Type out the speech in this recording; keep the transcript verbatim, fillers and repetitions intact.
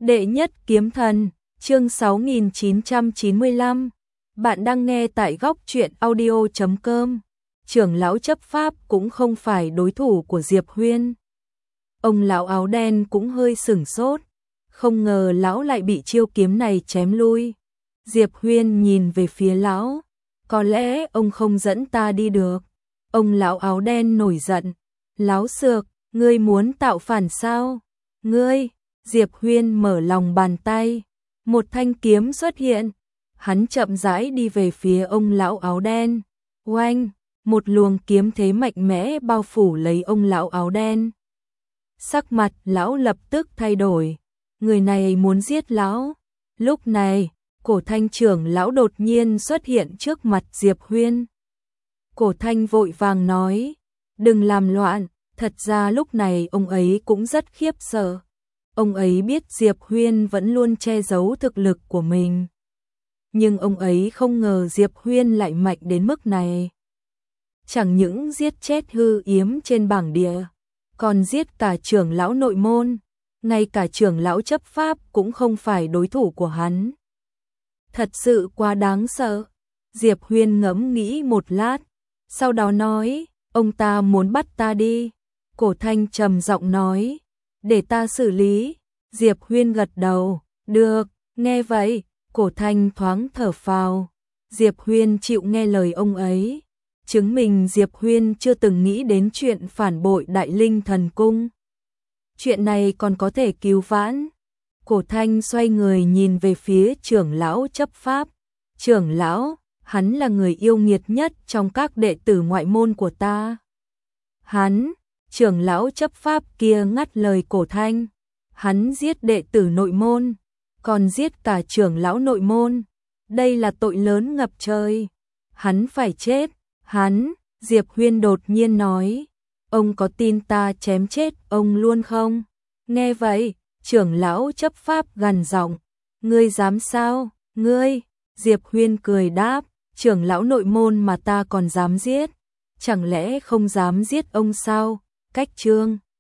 Đệ nhất kiếm thần, chương sáu nghìn chín trăm chín mươi lăm. Bạn đang nghe tại góc truyện audio chấm com. Trưởng lão chấp pháp cũng không phải đối thủ của Diệp Huyên. Ông lão áo đen cũng hơi sửng sốt, không ngờ lão lại bị chiêu kiếm này chém lui. Diệp Huyên nhìn về phía lão, có lẽ ông không dẫn ta đi được. Ông lão áo đen nổi giận, láo xược, ngươi muốn tạo phản sao? Ngươi, Diệp Huyên mở lòng bàn tay, một thanh kiếm xuất hiện, hắn chậm rãi đi về phía ông lão áo đen. Oanh, một luồng kiếm thế mạnh mẽ bao phủ lấy ông lão áo đen. Sắc mặt lão lập tức thay đổi, người này muốn giết lão. Lúc này, Cổ Thanh trưởng lão đột nhiên xuất hiện trước mặt Diệp Huyên. Cổ Thanh vội vàng nói, đừng làm loạn, thật ra lúc này ông ấy cũng rất khiếp sợ. Ông ấy biết Diệp Huyên vẫn luôn che giấu thực lực của mình. Nhưng ông ấy không ngờ Diệp Huyên lại mạnh đến mức này. Chẳng những giết chết hư yếm trên bảng địa, còn giết cả trưởng lão nội môn, ngay cả trưởng lão chấp pháp cũng không phải đối thủ của hắn. Thật sự quá đáng sợ. Diệp Huyên ngẫm nghĩ một lát, sau đó nói, ông ta muốn bắt ta đi. Cổ Thanh trầm giọng nói, để ta xử lý. Diệp Huyên gật đầu, được. Nghe vậy, Cổ Thanh thoáng thở phào. Diệp Huyên chịu nghe lời ông ấy, chứng minh Diệp Huyên chưa từng nghĩ đến chuyện phản bội Đại Linh Thần Cung. Chuyện này còn có thể cứu vãn. Cổ Thanh xoay người nhìn về phía trưởng lão chấp pháp. Trưởng lão, hắn là người yêu nghiệt nhất trong các đệ tử ngoại môn của ta. Hắn, trưởng lão chấp pháp kia ngắt lời Cổ Thanh. Hắn giết đệ tử nội môn, còn giết cả trưởng lão nội môn. Đây là tội lớn ngập trời. Hắn phải chết. Hắn, Diệp Huyên đột nhiên nói, ông có tin ta chém chết ông luôn không? Nghe vậy, trưởng lão chấp pháp gằn giọng, ngươi dám sao? Ngươi, Diệp Huyên cười đáp, trưởng lão nội môn mà ta còn dám giết, chẳng lẽ không dám giết ông sao? Cách chương